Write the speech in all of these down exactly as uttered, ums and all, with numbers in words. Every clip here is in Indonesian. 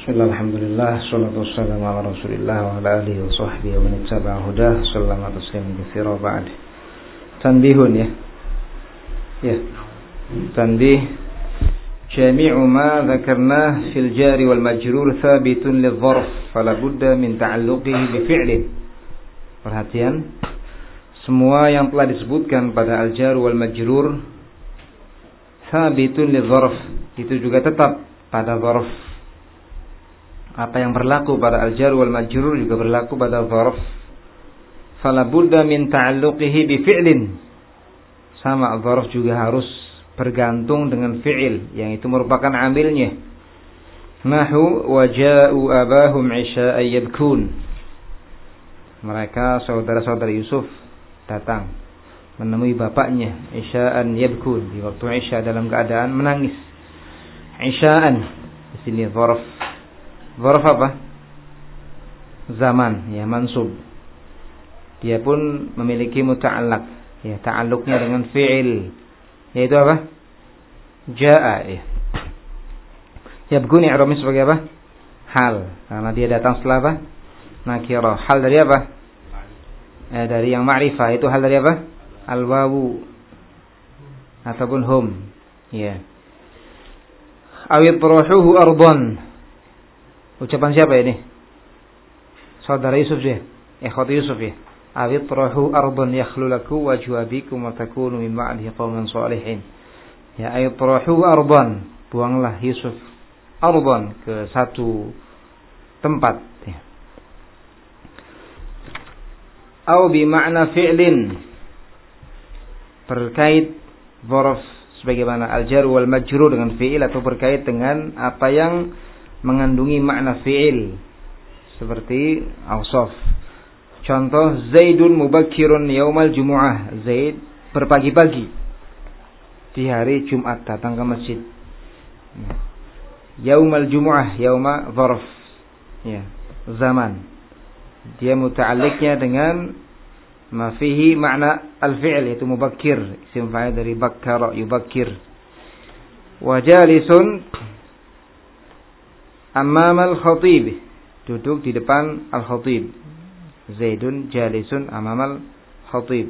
Bismillah, alhamdulillah, salatu wassalamu ala rasulillah wa ala alihi wa sahbihi wa man ittaba'a hudah, sallama tasliman katsira ba'd. Tanbihun ya. Ya. Tanbih. Jami'u ma dzakarnah fil jari wal majrur thabitun lidh-dharf, fala budda min ta'alluqihi bi fi'lin. Perhatian. Semua yang telah disebutkan pada al-jar wal majrur thabitun lidh-dharf, itu juga tetap pada dharf. Apa yang berlaku pada al-jar wal majrur juga berlaku pada dharf. Fala budda min ta'alluqihi bi fi'lin. Sama, dharf juga harus bergantung dengan fi'il yang itu merupakan amilnya. Nahu wa ja'u abahum 'isha'an yabkun. Mereka saudara-saudara Yusuf datang menemui bapaknya 'isha'an yabkun, di waktu isya dalam keadaan menangis. 'Isha'an di sini dharf. Dharf apa? Zaman, ya, mansub. Dia pun memiliki muta'allaq, ya, ta'alluqnya dengan fi'il, yaitu apa? Ja'a, ya. Yabkun i'rabnya sebagai apa? Hal, karena dia datang setelah apa? Nakirah. Hal dari apa? Eh, dari yang ma'rifah. Itu hal dari apa? Al-wawu ataupun hum, ya. Awit ruhuhu ardhan. Ucapan siapa ini? Saudara Yusuf ya, ikhwat Yusuf ya. Awit rahu ardhan yakhlu lakum wajhu abikum wa takunu min ba'dihi qauman shalihin. Ya, ayat rahu ardhan, buanglah Yusuf ardhan, ke satu tempat ya. Au bi makna fi'lin, berkait dzarf sebagaimana al-jar wal majrur dengan fi'il, atau berkait dengan apa yang mengandungi makna fi'il seperti awsaf. Contoh, Zaidun mubakkirun yaumal jumu'ah. Zaid berpagi-pagi di hari Jumat datang ke masjid. Yaumal jumu'ah, yauma dzarf, ya, zaman. Dia muta'alliqnya dengan ma fihi makna al-fi'il, yaitu mubakkir, isim fa'il dari bakkara yubakkir. Wa jalisun amam al-khatib, duduk di depan al-khatib. Zaidun jalisun amam al-khatib.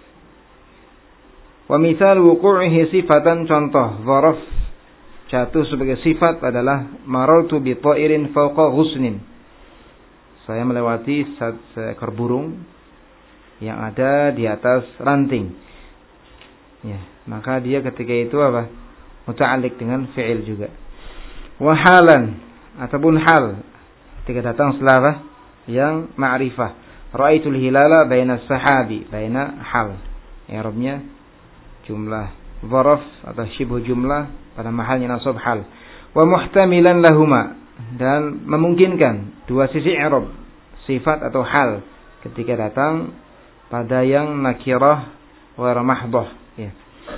Wa mithal wuqu'ihi sifatan, contoh dzarf jatuh sebagai sifat adalah marartu bi ta'irin fawqa ghusnin. Saya melewati seekor burung yang ada di atas ranting. Ya, maka dia ketika itu apa? Muta'alliq dengan fi'il juga. Wa halan, ataupun hal ketika datang setelah apa? Yang ma'rifah. Ra'aitul hilala baina sahabi, baina hal. I'rabnya jumlah dzarf atau syibhu jumlah pada mahalnya nasab hal. Wa muhtamilan lahuma, dan memungkinkan dua sisi i'rab, sifat atau hal ketika datang pada yang nakirah wa mahdhah, ya.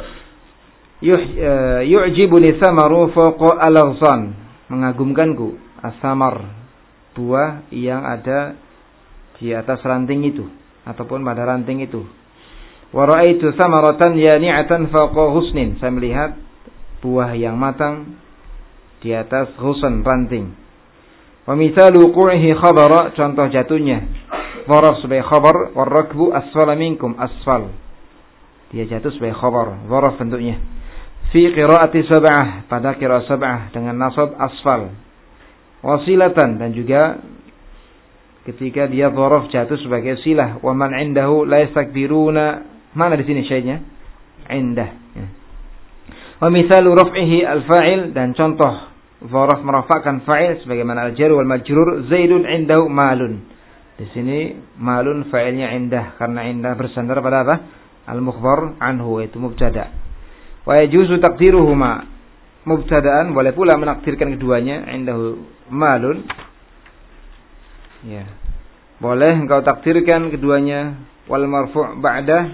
Yu'jibuni samaru fawqa al-aghsan, mengagumkanku as-samar, buah yang ada di atas ranting itu ataupun pada ranting itu. Wa ra'aitu samaratan yani'atan fawqa husnin, saya melihat buah yang matang di atas husn, ranting. Wa mithalu wuqu'ihi khabara, contoh jatuhnya dzarf sebagai khabar. War rakbu asfala minkum, asfal, dia jatuh sebagai khabar, dzarf bentuknya. Fi qiraati sab'ah, pada qiraat sab'ah dengan nasab asfal. Wasilatan, dan juga ketika dia dzaraf jatuh sebagai silah. Wa man 'indahu la yastakbiruna, mana di sini syai'nya? Indah. Wa mithalu raf'ihi al-fa'il, dan contoh dzaraf merafa'kan fa'il sebagaimana al-jar wal majrur. Zaidun 'indahu malun. Di sini malun fa'ilnya indah, karena indah bersandar pada apa? Al-mukhbar anhu, yaitu mubtada'. Wa yajuzu taqdiruhuma, mubtada'an, boleh pula menakdirkan keduanya. Indahu malun, ya, boleh engkau takdirkan keduanya. Wal marfu' ba'da,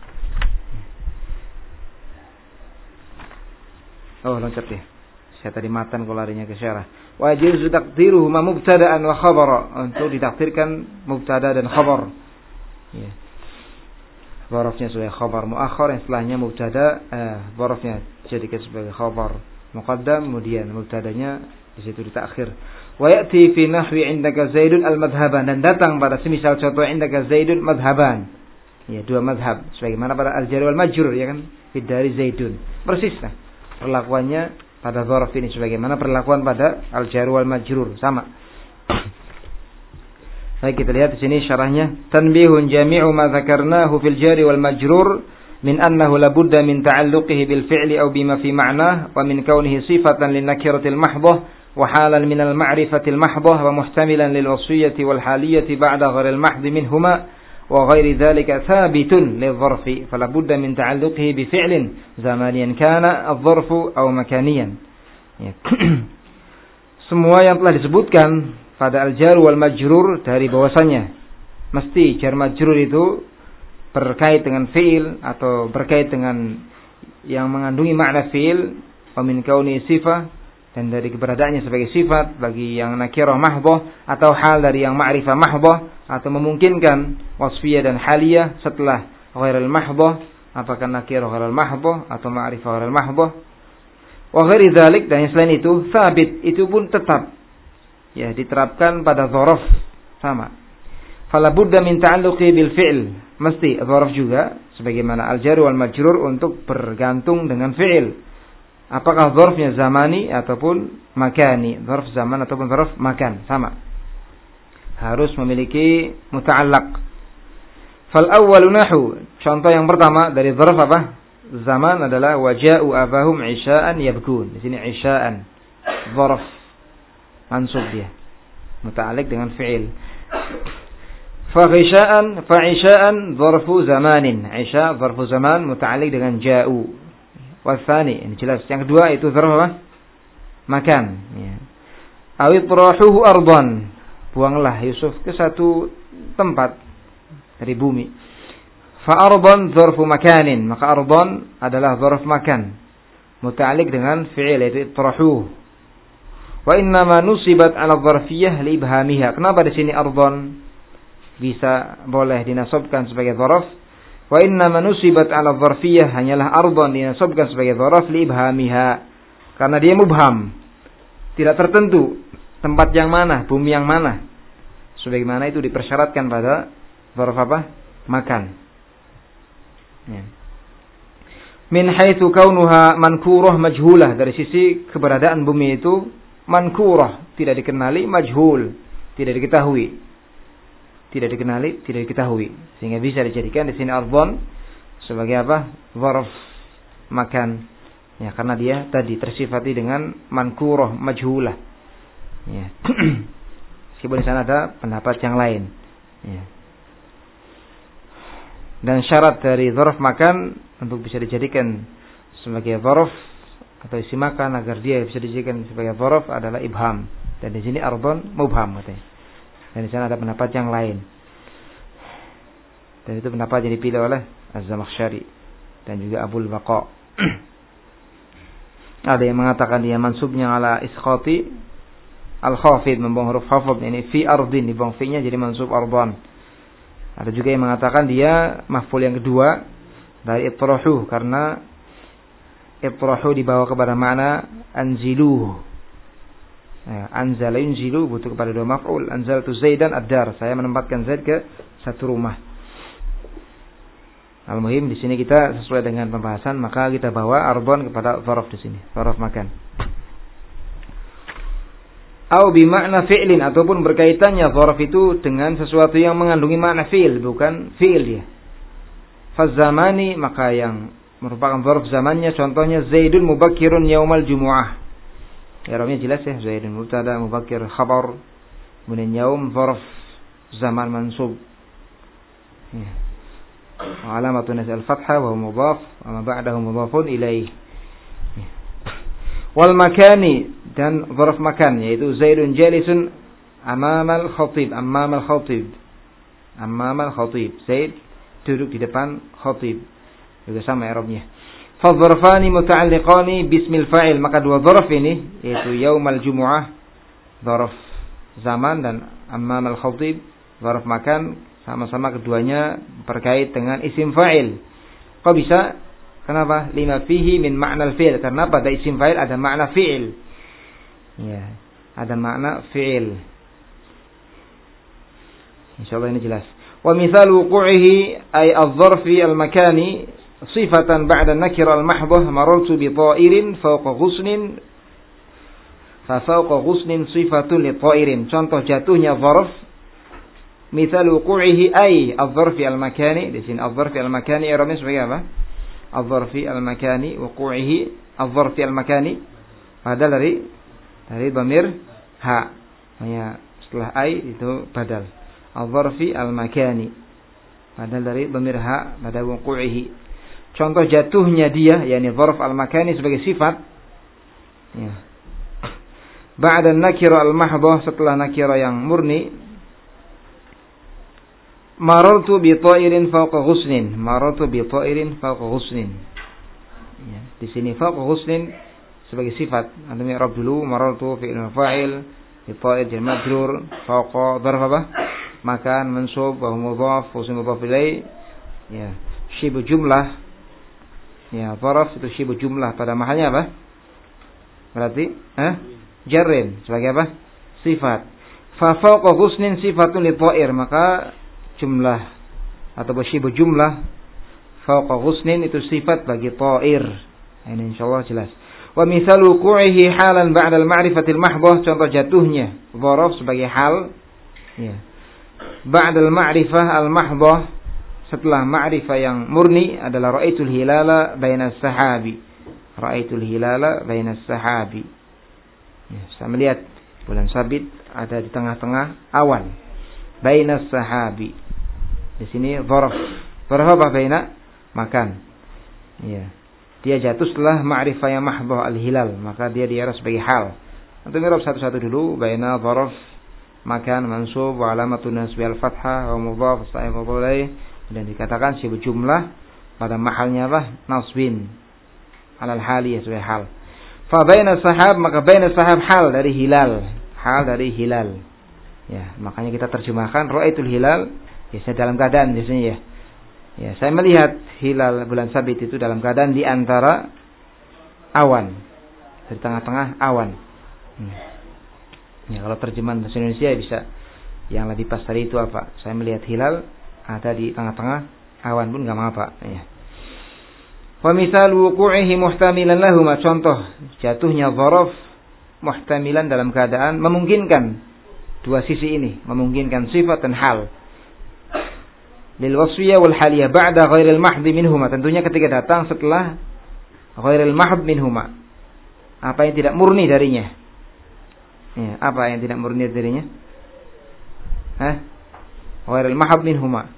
oh loncat ya, saya tadi matan kalau larinya ke syarah. Wa yajuzu taqdiruhuma mubtada'an wa khabara, untuk ditakdirkan mubtada dan khabar, ya. Dzarafnya sebagai khabar muakhar, yang setelahnya mubtada, eh, dzarafnya jadikan sebagai khabar muqaddam, kemudian mubtadanya Di situ ditakhir. Wa ya'ti fi nahwi indaka Zaidun al-madhhaban, dan datang pada semisal contoh indaka Zaidun madhhaban. Ya, dua madhab sebagaimana pada al-jar wal majrur ya kan, fi dari Zaidun. Persis lah perlakuannya pada dzaraf ini sebagaimana perlakuan pada al-jar wal majrur, sama. Baik, kita lihat di sini syarahnya. Tanbihun jami'u ma dzakarnahu fil jar wal majrur min annahu la budda min ta'alluqihi bil fi'li aw bima fi ma'nah wa min kaunihi sifatan lin nakiratil mahdhah وحالا من المعرفة المحضة ومحتملا للوصية والحالية بعد غير المحض منهما وغير ذلك ثابت للظرف فلا بد من تعلقه بفعل زمانيا كان الظرف أو مكانيا. Semua yang telah disebutkan pada al-jar wal majrur dari bahwasanya mesti jar majrur itu berkait dengan fi'il atau berkait dengan yang mengandungi makna fi'il, wa min kauni sifah, dan dari keberadaannya sebagai sifat bagi yang nakirah mahdhah atau hal dari yang ma'rifah mahdhah, atau memungkinkan wasfiyah dan haliyah setelah ghairul mahdhah, apakah nakirah ghairul mahdhah atau ma'rifah ghairul mahdhah, wa ghairi dzalik, dan yang selain itu sabit, itu pun tetap ya diterapkan pada dzaraf sama. Fala budda min ta'alluqi bil fi'l, mesti dzaraf juga sebagaimana al-jar wal majrur untuk bergantung dengan fi'il. Apakah dzarfnya zamani ataupun makani, dzarf zaman ataupun dzarf makan, sama. Harus memiliki muta'allaq. Fal awwalu nahu, contoh yang pertama dari dzarf apa? Zaman adalah waja'u abahum isya'an yabkun. Di sini isya'an dzarf mansub dia. Muta'alliq dengan fi'il. Fa isya'an fa isya'an dzarfu zamanin. Isya' dzarfu zaman muta'alliq dengan ja'u. Wasani, ini jelas. Yang kedua itu dzarf apa? Makan. Ya. Awit rahuhu ardan, buanglah Yusuf ke satu tempat dari bumi. Fa ardan dzarfu makanin, maka ardan adalah dzarf makan, muta'alliq dengan fi'il yaitu itrahuhu. Wa inna ma nusibat 'ala dzarfiyyah li ibhamiha. Kenapa di sini ardan bisa boleh dinasabkan sebagai dzarf? Wa inna manusibat 'ala dzarfiyyah, hanyalah ardhan dinasabkan sebagai dzaraf li ibhamiha, karena dia mubham, tidak tertentu tempat yang mana, bumi yang mana, sebagaimana itu dipersyaratkan pada dzaraf apa? Makan. Ya. Min haitsu kaunuha mankurah majhulah, dari sisi keberadaan bumi itu mankurah, tidak dikenali, majhul, tidak diketahui. Tidak dikenali, tidak diketahui, sehingga bisa dijadikan di sini ardhon sebagai apa? Dzarf makan. Ya, karena dia tadi tersifati dengan mankurah majhulah. Ya. Meskipun di sana ada pendapat yang lain. Ya. Dan syarat dari dzarf makan untuk bisa dijadikan sebagai dzarf atau isi makan agar dia bisa dijadikan sebagai dzarf adalah ibham. Dan di sini ardhon mubham katanya. Dan di sana ada pendapat yang lain. Dan itu pendapat yang dipilih oleh Az-Zamakhsyari dan juga Abul Baqa. Ada yang mengatakan dia mansubnya ala isqati al-khafid, membuang huruf khafid, ini fi ardin, dibuang fi-nya jadi mansub ardan. Ada juga yang mengatakan dia maf'ul yang kedua dari itrahu, karena itrahu dibawa kepada makna anziluhu. Ya, anzala yunzilu butuh kepada dua maf'ul. Anzaltu Zaidan ad-dar, saya menempatkan Zaid ke satu rumah. Al-muhim di sini kita sesuai dengan pembahasan, maka kita bawa ardhon kepada dzaraf di sini, dzaraf makan. Au bi makna fi'lin, ataupun berkaitannya dzaraf itu dengan sesuatu yang mengandungi makna fi'il, bukan fi'il dia. Faz-zamani, maka yang merupakan dzaraf zamannya contohnya Zaidun mubakkirun yaumal jumu'ah. I'rabnya jelas ya, Zaidun mubtada, mubakkir khabar, kemudian yaum dzarf zaman mansub. Ya. Alamatu nasb al-fathah wa mudhaf wa ma ba'dahu mudhafun ilaih. Ya. Wal makani, dan dzarf makan yaitu Zaidun jalisun amamal khatib, amamal khatib. Amamal khatib. Zaid duduk di depan khatib. Juga sama i'rabnya. Fadzarfani muta'alliqani bismil fa'il, maka dua dzaraf ini yaitu yaumal jumu'ah dzaraf zaman dan ammamal khatib dzaraf makan, sama-sama keduanya berkait dengan isim fa'il. Kok bisa? Kenapa? Lima fihi min ma'nal fi'il, karena pada isim fa'il ada makna fi'il. Ya, ada makna fi'il. Insyaallah ini jelas. Wa mithal wuqu'ihi ay adh-dharfi al-makani sifatan ba'da an-nakira al-mahdhah marartu bi ta'irin fawqa ghusnin fa fawqa ghusnin sifatun li ta'irin. Contoh jatuhnya dzarf mithal wuqu'ihi ay adh-dharfi al-makani. Di sini adh-dharfi al-makani i'rabnya sebagai apa? Adh-dharfi al-makani wuqu'ihi adh-dharfi al-makani badal dari dari dhamir ha. Ya, setelah ay itu badal. Al-dharfi al-makani badal dari dhamir ha pada wuqu'ihi. Contoh jatuhnya dia yakni dharf al-makani sebagai sifat ya. Ba'da an-nakira al-mahdhah setelah nakira yang murni marartu bi ta'irin fawqa ghusnin marartu bi ta'irin fawqa ghusnin ya. Di sini fawqa ghusnin sebagai sifat antum i'rab dulu marartu fi'il fa'il bi ta'ir jar majrur fawqa dharf apa makan mansub wa mudhaf wa mudhaf ilaih ya syibu jumlah ya dharf itu syibu jumlah pada mahalnya apa berarti eh jarrin sebagai apa sifat fa fawqa ghusnin sifatun li ta'ir maka jumlah atau syibu jumlah fawqa ghusnin itu sifat bagi ta'ir ini insyaallah jelas. Wa mithal wuqu'ihi halan ba'da al-ma'rifatil mahdhah contoh jatuhnya dharf sebagai hal ya ba'dal ma'rifah al-mahdhah setelah ma'rifah yang murni adalah ra'aitul hilala bainas sahabi ra'aitul hilala bainas sahabi ya, saya melihat bulan sabit ada di tengah-tengah awan bainas sahabi di sini dzarf dzarf apa baina makan ya dia jatuh setelah ma'rifah yang mahdhah al-hilal maka dia diarah sebagai hal antum mirab satu-satu dulu baina dzarf makan mansub wa alamatun nasbi al-fathah wa mudhaf sa'ib ilaih dan dikatakan syibu jumlah pada mahalnya apa nasbin alal haliyah sebagai hal fa baina sahab maka baina sahab hal dari hilal hal dari hilal ya makanya kita terjemahkan ra'aitul hilal biasanya dalam keadaan biasanya ya ya saya melihat hilal bulan sabit itu dalam keadaan di antara awan di tengah-tengah awan hmm. Ya, kalau terjemahan bahasa Indonesia bisa yang lebih pas tadi itu apa? Saya melihat hilal ada di tengah-tengah awan pun enggak apa-apa ya. Wa misal wuqu'ihi muhtamilan lahum contoh jatuhnya dzaraf muhtamilan dalam keadaan memungkinkan dua sisi ini, memungkinkan sifat dan hal. Lil wasfiyah wal haliyah ba'da ghairil mahd minhuma tentunya ketika datang setelah ghairil mahd minhuma. Apa yang tidak murni darinya? Ya, apa yang tidak murni darinya? Hah? Ghairil mahab minhuma.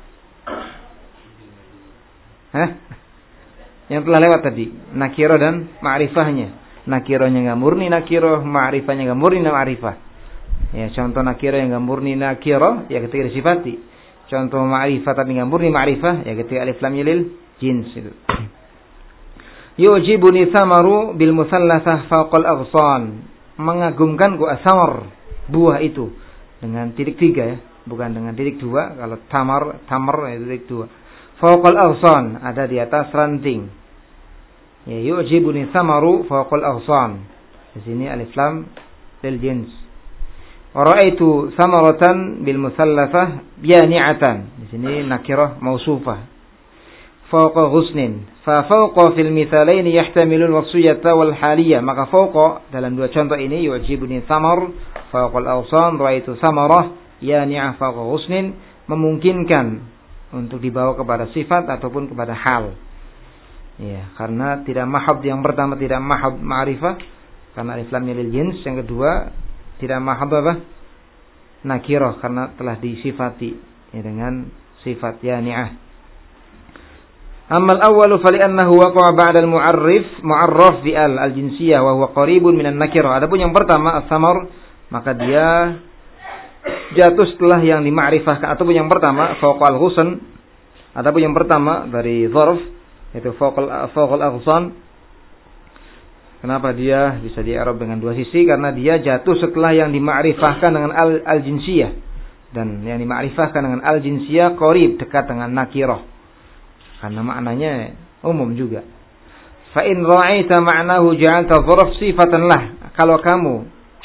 Hah? Yang telah lewat tadi, nakirah dan ma'rifahnya. Nakirahnya enggak murni nakirah, ma'rifahnya enggak murni ma'rifah. Ya, contoh nakirah yang enggak murni nakirah ya ketika disifati. Contoh ma'rifah tapi enggak murni ma'rifah ya ketika alif lam lil jins itu. Yujibuni thamaru bil musallasah fawqal aghsan. Mengagumkan gua asamar buah itu dengan titik tiga ya bukan dengan titik dua kalau tamar tamar itu titik dua fawqal aghsan ada di atas ranting ya yu'jibuni samaru fawqal aghsan di sini alif lam lil jins wa ra'aitu samaratan bil musallasah yani'atan di sini nakirah mausufah fawqa ghusnin fa fawqa fil mithalaini yahtamilul wasfiyata wal haliyah maka fawqa dalam dua contoh ini yu'jibuni samar fawqal awsan ra'aitu samarah yani'a fawqa ghusnin memungkinkan untuk dibawa kepada sifat ataupun kepada hal ya karena tidak mahab yang pertama tidak mahab ma'rifah karena alif lam lil jins yang kedua tidak mahab apa nakirah karena telah disifati ya, dengan sifat yani'ah. Amal awwalu fali'annahu waqa'a ba'da al-mu'arrif mu'arraf bi al al-jinsiyah wa huwa qaribun minan nakirah. Adapun yang pertama as-samar maka dia jatuh setelah yang dimakrifahkan ataupun yang pertama fawqal ghusn. Adapun yang pertama dari dzarf yaitu fawqal fawqal aghsan. Kenapa dia bisa di-i'rab dengan dua sisi? Karena dia jatuh setelah yang dimakrifahkan dengan al al-jinsiyah dan yang dimakrifahkan dengan al-jinsiyah qarib dekat dengan nakirah. Karena maknanya umum juga. Fa in ra'aita ma'nahu ja'alta dzarf sifatan lah. Kalau kamu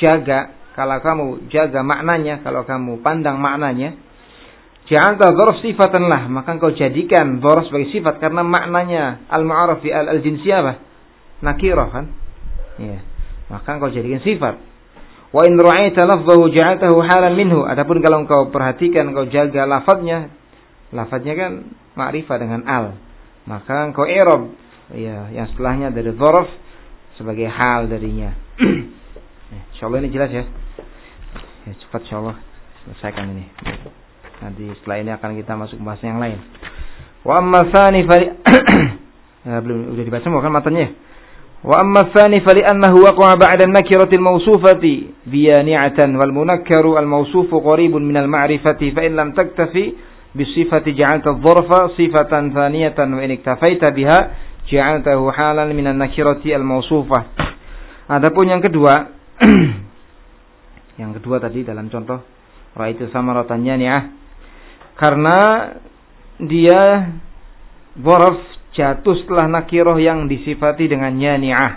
jaga, kalau kamu jaga maknanya, kalau kamu pandang maknanya, ja'alta dzarf sifatan lah, maka engkau jadikan dzarf sebagai sifat karena maknanya al-mu'arraf fi al-jinsiyah apa? Nakirah kan? Ya. Maka engkau jadikan sifat. Wa in ra'aita lafzahu ja'altahu halan minhu. Adapun kalau engkau perhatikan, engkau jaga lafadznya, lafadznya kan ma'rifah dengan al, maka engkau i'rab ya yang setelahnya dari dzarf sebagai hal darinya. Insyaallah ini jelas ya. Ya cepat insyaallah selesaikan ini. Nanti setelah ini akan kita masuk bahas yang lain. Wa amma tsani fa ya, belum udah dibaca bukan matanya. Wa amma tsani fa li annahu waqa'a ba'da an-nakirati al-mawsufati biyani'atan wal munakkaru al-mawsufu qaribun min al-ma'rifati fa in lam taktafi bi sifati ja'alta adh-dharfa sifatan thaniyatan wa in iktafaita biha ja'altahu halan min an-nakirati al-mawsufah. Adapun yang kedua yang kedua tadi dalam contoh ra'aitu samaratan yani'ah, karena dia dzaraf jatuh setelah nakirah yang disifati dengan yani'ah.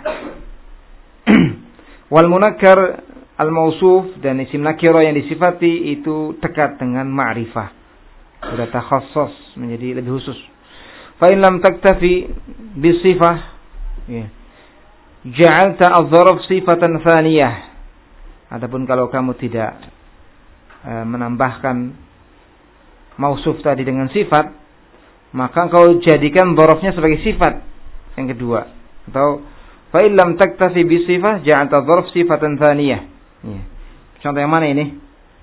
Wal munakkar al-mausuf dan isim nakirah yang disifati itu dekat dengan ma'rifah, sudah takhassus menjadi lebih khusus. Fa in lam taktafi bisifah ya, ja'alta adh-dharf sifatan thaniyah. Adapun kalau kamu tidak e, menambahkan mausuf tadi dengan sifat, maka engkau jadikan dzarafnya sebagai sifat yang kedua. Atau fa in lam taktafi bi sifah ja'alta dzarf sifatan thaniyah. Ya. Contoh yang mana ini?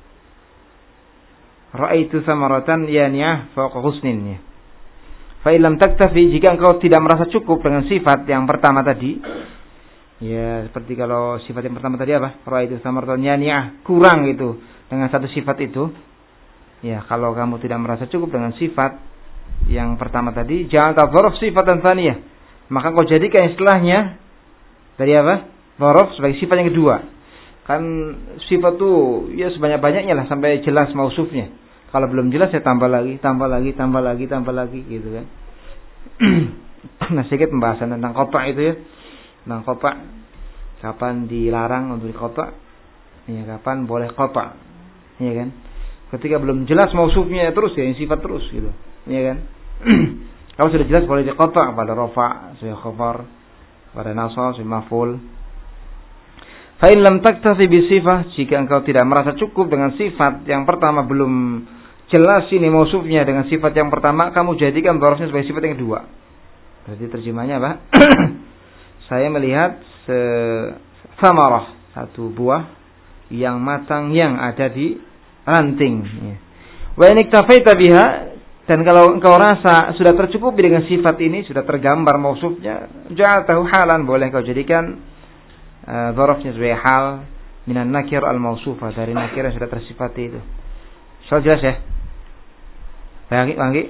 Ra'aitu samaratan yaniyah fawqa husnin. Ya. Fa in lam taktafi, jika engkau tidak merasa cukup dengan sifat yang pertama tadi, ya seperti kalau sifat yang pertama tadi apa? Ra'aitu samaratan yaniyah, kurang itu dengan satu sifat itu. Ya, kalau kamu tidak merasa cukup dengan sifat yang pertama tadi, ja'alta dzarf sifatan tsaniyah, maka kau jadikan istilahnya dari apa? Dzarf sebagai sifat yang kedua. Kan sifat tuh ya sebanyak-banyaknya lah sampai jelas mausufnya. Kalau belum jelas ya tambah lagi, tambah lagi, tambah lagi, tambah lagi gitu kan. Nah, sedikit pembahasan tentang qata' itu ya. Tentang qata', kapan dilarang untuk qata', ya kapan boleh qata'. Ya kan? Ketika belum jelas mausufnya ya terus ya yang sifat terus gitu. Ya kan? Kalau sudah jelas boleh diqata' pada rafa', sebagai khabar, pada nasab, sebagai maf'ul. Fa in lam taktafi bi sifah, jika engkau tidak merasa cukup dengan sifat yang pertama, belum jelas ini mausufnya dengan sifat yang pertama, kamu jadikan dzarfnya sebagai sifat yang kedua. Berarti terjemahnya apa? Saya melihat samarah, satu buah yang matang yang ada di ranting. Wa in iktafaita biha, dan kalau engkau rasa sudah tercukupi dengan sifat ini, sudah tergambar mausufnya, ja'altahu halan, boleh engkau jadikan dzarafnya sebagai hal minan nakir al-mausufah, dari nakir yang sudah tersifati itu. So jelas ya? Bagi bagi.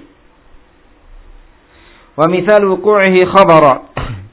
Wa mithal wuqu'ihi khabara.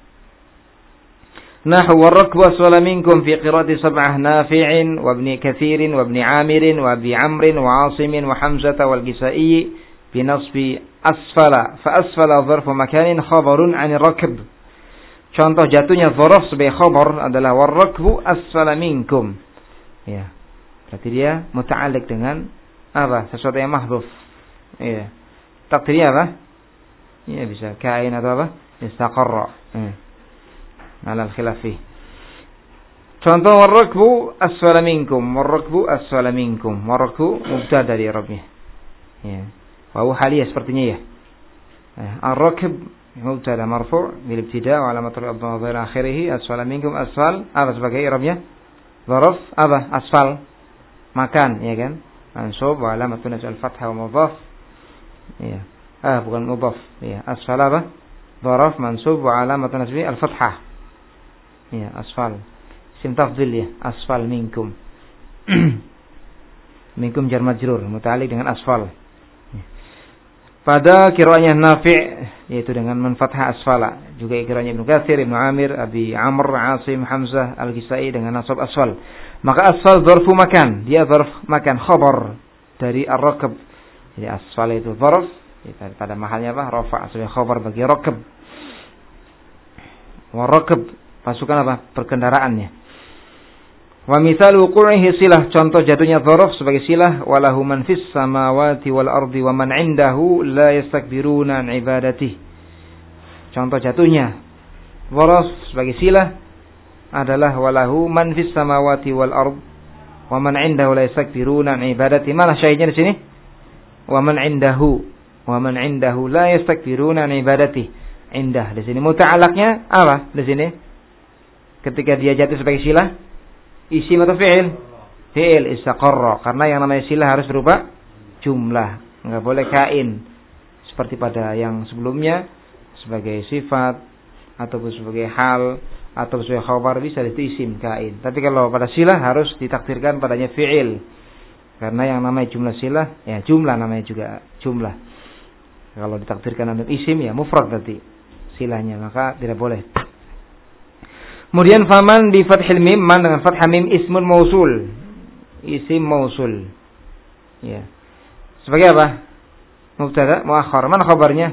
Nahwu war-rakbu asfala minkum fi qira'ati sab'ah Nafi'in wa ibn Katsirin wa ibn Amirin wa Abi Amrin wa 'Asimin wa Hamzah wal Kisai bi nasbi asfala, fa asfala dzarfu makanin khabarun 'an ar-rakb. Contoh jatuhnya dzaraf sebagai khabar adalah war-rakbu asfala minkum. Ya. Berarti dia muta'alliq dengan apa? Sesuatu yang mahdhuf. Iya. Takdirnya apa? Iya, bisa kain atau apa? Istaqarra. Hmm. Ala al-khilaf fi. Contoh war-rakbu asfala minkum, war-rakbu asfala minkum. War-rakbu mubtada dari i'rabnya. Ya. Wa huwa haliyah sepertinya ya. Ar-rakb mubtada marfu' bil ibtida' wa alamatul idhamah dhahir akhirih, asfala minkum, asfal apa sebagai i'rabnya? Dzaraf apa? Asfal. Makan, ya kan? Mansub wa alamatun nasb al-fathah wa mudhaf. Ya. Ah, bukan mudhaf. Ya, asfal apa? Dzaraf mansub wa alamatun nasb al-fathah. Ya, asfal. Isim tafdhil ya, asfal minkum. Minkum jar majrur muta'alliq dengan asfal. Pada qiraahnya Nafi' yaitu dengan man fathah asfala, juga qiraahnya Ibnu Katsir, Ibnu Amir, Abi Amr, Asim, Hamzah, Al-Kisai dengan nasab asfal. Maka asfal dzarfu makan, dia dzarf makan, khabar dari ar-rakb. Jadi asfal itu dzarf, pada mahalnya apa? Rafa' sebagai khabar bagi rakb. Wa rakb pasukan apa? Perkendaraannya. Wa mithalu wuqu'ihi silah, contoh jatuhnya dzaraf sebagai silah, walahu man fis samawati wal ardi wa man 'indahu la yastakbiruna an ibadatihi. Contoh jatuhnya dzaraf sebagai silah adalah walahu man fis samawati wal ardi wa man 'indahu la yastakbiruna an ibadatihi. Mana syahidnya di sini? Wa man 'indahu wa man 'indahu la yastakbiruna an ibadatihi. Indah di sini muta'allaqnya apa di sini? Ketika dia jatuh sebagai silah, isim atau fi'il? Fi'il istaqarra, karena yang namanya silah harus berupa jumlah, enggak boleh kain seperti pada yang sebelumnya sebagai sifat ataupun sebagai hal atau sebagai khabar bisa itu isim kain. Tapi kalau pada silah harus ditakdirkan padanya fi'il. Karena yang namanya jumlah silah ya jumlah namanya juga jumlah. Kalau ditakdirkan dengan isim ya mufrad berarti silahnya, maka tidak boleh. Kemudian faman di fathil mim, man dengan fathah mim ismun mausul. Isim mausul. Ya. Sebagai apa? Mubtada muakhar. Mana khabarnya?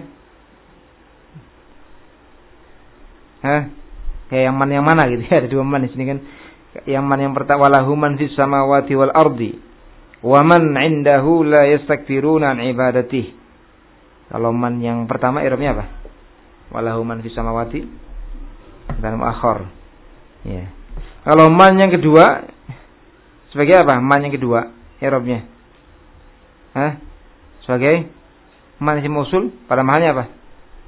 Hah? Kayak yang man yang mana gitu ya, ada dua man di sini kan. Yang man yang pertama walahu man fis samawati wal ardi wa man 'indahu la yastakbiruna an ibadatihi. Kalau man yang pertama i'rabnya apa? Walahu man fis samawati dan muakhar. Ya. Kalau man yang kedua sebagai apa? Man yang kedua i'rabnya. Hah? Sebagai man isim mausul pada mahalnya apa?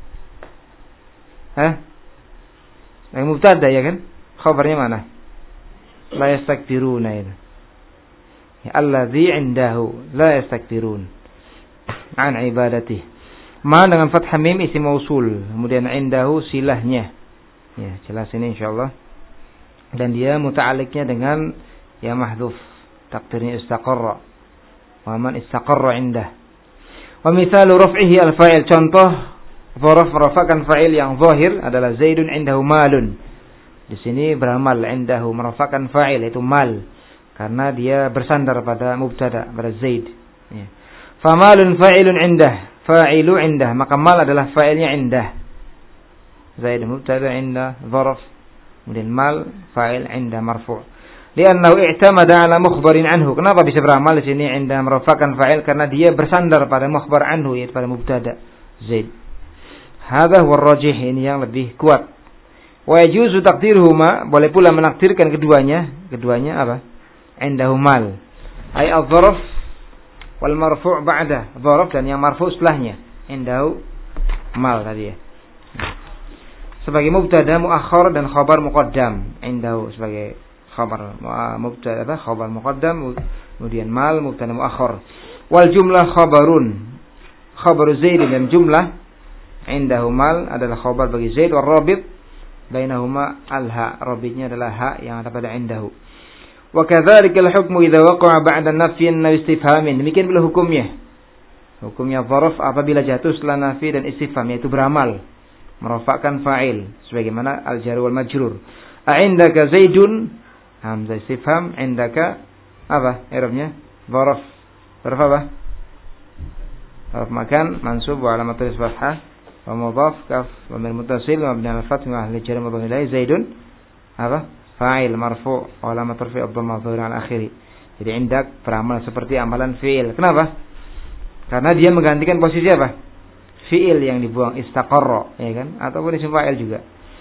Hah? Yang mubtada ya kan? Khabarnya mana? La yastakbiruna itu. Ya, allazi 'indahu la yastakbirun an ibadatihi. Ma dengan fathah mim isim mausul, kemudian 'indahu silahnya. Ya, jelas ini insyaallah. Dan dia muta'alliqnya dengan ya mahdhuf, takdirnya istaqarra. Wa man istaqarra 'indah. Wa mithalu raf'ihi al-fa'il, contoh dzaraf merafakan fa'il yang zahir adalah Zaidun 'indahu malun. Di sini beramal 'indahu merafakan fa'il itu mal karena dia bersandar pada mubtada pada Zaid. Ya. Famalun fa'ilun 'indah. Fa'ilu indah, maka mal adalah fa'ilnya indah. Zaid mubtada indah, dzaraf. Kemudian mal fa'il indah marfu'. Li'annahu i'tamada 'ala mukhbarin anhu. Kenapa bisa beramal di sini indah merafakan fa'il? Karena dia bersandar pada mukhbar anhu, yaitu pada mubtada Zaid. Hadza huwa ar-rajih, ini yang lebih kuat. Wa yajuzu taqdiruhuma, boleh pula menakdirkan keduanya. Keduanya apa? Indahu mal. Ai adz-dzaraf wal marfu' ba'da, dzaraf dan yang marfu' setelahnya. Indahu mal tadi ya. Sebagai mubtada muakhar dan khabar muqaddam. Indahu sebagai khabar mubtada apa? Khabar muqaddam, kemudian mal mubtada muakhar. Wal jumlah khabarun. Khabar Zaid dan jumlah indahu mal adalah khabar bagi Zaid, wal rabit bainahuma al-ha. Rabitnya adalah ha yang ada pada indahu. Wa kadzalika al-hukmu idza waqa'a ba'da nafyin aw istifhamin. Demikian pula hukumnya. Hukumnya dzaraf apabila jatuh setelah nafi dan istifham, yaitu beramal merafakkan fa'il sebagaimana al-jar wal majrur. A indaka Zaidun, hamzah istifham, indaka apa i'rabnya? Dzaraf. Dzaraf apa? Dzaraf makan mansub wa alamatul fathah wa mudhaf kaf wa min muttasil wa mabni al-fath wa ahli jar mudhaf ilaihi. Zaidun apa? Fa'il marfu' wa alamat rafi' ad-dhamma dhahira al akhiri. Jadi indak beramal seperti amalan fi'il. Kenapa? Karena dia menggantikan posisi apa? Fi'il yang dibuang, istaqarra, ya kan? Ataupun isim fa'il juga.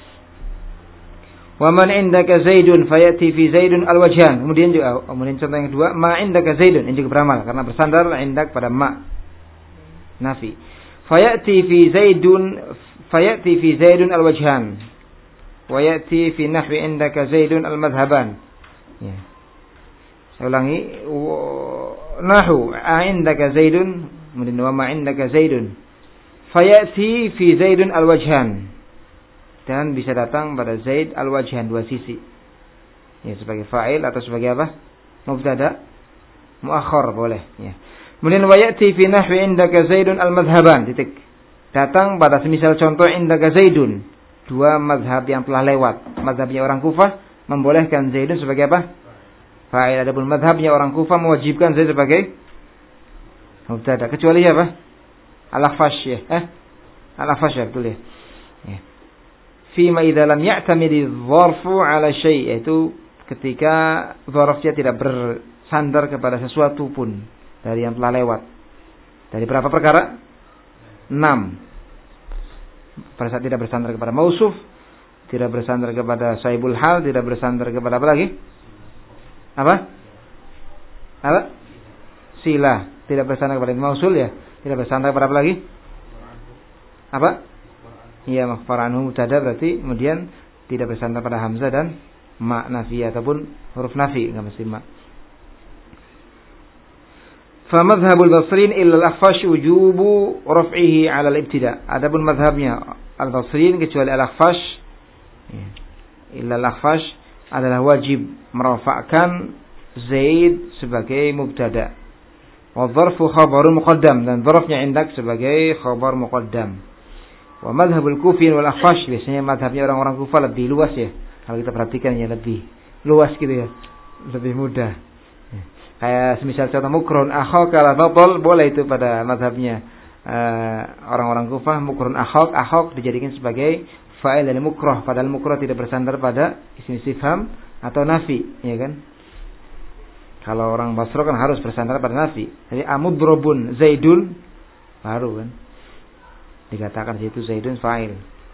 Wa man indaka Zaidun fayati fi Zaidun al-wajhan. Kemudian juga kemudian contoh yang kedua, ma indaka Zaidun, ini juga beramal karena bersandar indak pada ma. Nafi. Fayati fi Zaidun fayati fi Zaidun al-wajhan. Wa ya'ti fi nahwi indaka Zaidun al-madhhaban. Ya. Saya ulangi, nahu indaka Zaidun, kemudian wa ma indaka Zaidun. Fayati fi Zaidun al-wajhan. Dan bisa datang pada Zaid al-wajhan, dua sisi. Ya, sebagai fa'il atau sebagai apa? Mubtada muakhar boleh, ya. Kemudian wa ya'ti fi nahwi indaka Zaidun al-madhhaban, titik. Datang pada semisal contoh indaka Zaidun. Dua mazhab yang telah lewat. Mazhabnya orang Kufah membolehkan Zaidun sebagai apa? Fa'il. Adapun mazhabnya orang Kufah mewajibkan Zaid sebagai mubtada. Kecuali apa? Al-Akhfash ya. Eh? Al-Akhfash ya, betul ya. Ya. Fima idza lam ya'tamid adh-dharfu 'ala syai', yaitu ketika dzarafnya tidak bersandar kepada sesuatu pun dari yang telah lewat. Dari berapa perkara? Enam. Pada saat tidak bersandar kepada mausuf, tidak bersandar kepada sahibul hal, tidak bersandar kepada apa lagi? Apa? Apa? Sila. Tidak bersandar kepada mausul ya. Tidak bersandar kepada apa lagi? Apa? Iya, maghfar anhu mubtada, berarti kemudian tidak bersandar pada hamzah dan ma nafi ataupun huruf nafi, enggak mesti ma. Fa madhhabul basrin illa al-akhfash wujubu raf'ihi 'ala al-ibtida. Adapun mazhabnya al-basrin kecuali al-akhfash, illa al-akhfash adalah wajib merafa'kan Zaid sebagai mubtada. Wa dzarfu khabarun muqaddam, dan dzarfnya indak sebagai khabar muqaddam. Wa madhhabul kufi wal akhfash, biasanya madhabnya orang-orang Kufah lebih luas ya. Kalau kita perhatikan ya lebih luas gitu ya. Lebih mudah. Kayak semisal contoh mukrun akhok ala batal, boleh itu pada madhabnya uh, orang-orang Kufah. Mukrun akhok, akhok dijadikan sebagai fa'il dari mukroh, padahal mukroh tidak bersandar pada isim istifham atau nafi, ya kan? Kalau orang Basra kan harus bersandar pada nafi. Jadi amudrobun zaidun, baru kan dikatakan situ zaidun fa'il.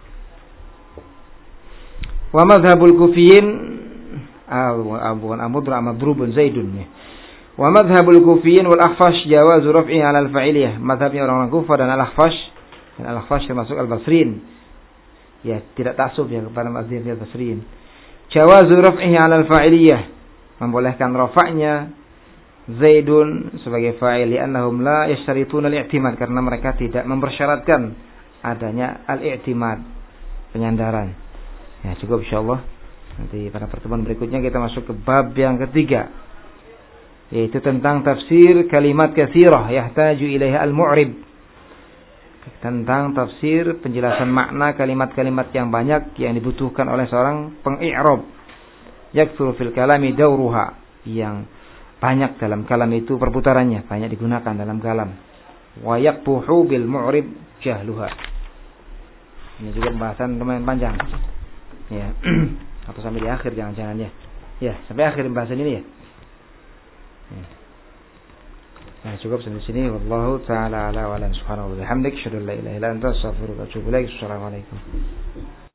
Wa madhhabul kufiyin, ah bukan amudra, amadrubun zaidun ya. Wa madhhabul kufiyin wal akhfash jawazu raf'i 'ala al-fa'iliyah. Madhabnya orang-orang Kufah dan al-akhfash, dan al-akhfash termasuk al-basrin. Ya, tidak taksub ya kepada mazhab al-basrin. Jawazu raf'i 'ala al-fa'iliyah, membolehkan rafa'nya zaidun sebagai fa'il, li'annahum la yashtarituna al-i'timad, karena mereka tidak mempersyaratkan adanya al-i'timad, penyandaran. Ya, cukup insyaallah. Nanti pada pertemuan berikutnya kita masuk ke bab yang ketiga, yaitu tentang tafsir kalimat katsirah yahtaju ilaiha al-mu'rib. Tentang tafsir penjelasan makna kalimat-kalimat yang banyak yang dibutuhkan oleh seorang peng-i'rab. Yaktsuru fil kalami dawruha, yang banyak dalam kalam itu perputarannya, banyak digunakan dalam kalam. Wa yaqbuhu bil mu'rib jahluha. Ini juga pembahasan lumayan panjang. Ya. Atau sampai di akhir jangan-jangan ya. Ya, sampai akhir pembahasan ini ya. Ya. Nah, cukup sampai sini. Wallahu ta'ala ala wa ala subhanahu wa bihamdik. Asyhadu an la ilaha illa anta astaghfiruka wa atubu ilaik. Assalamualaikum.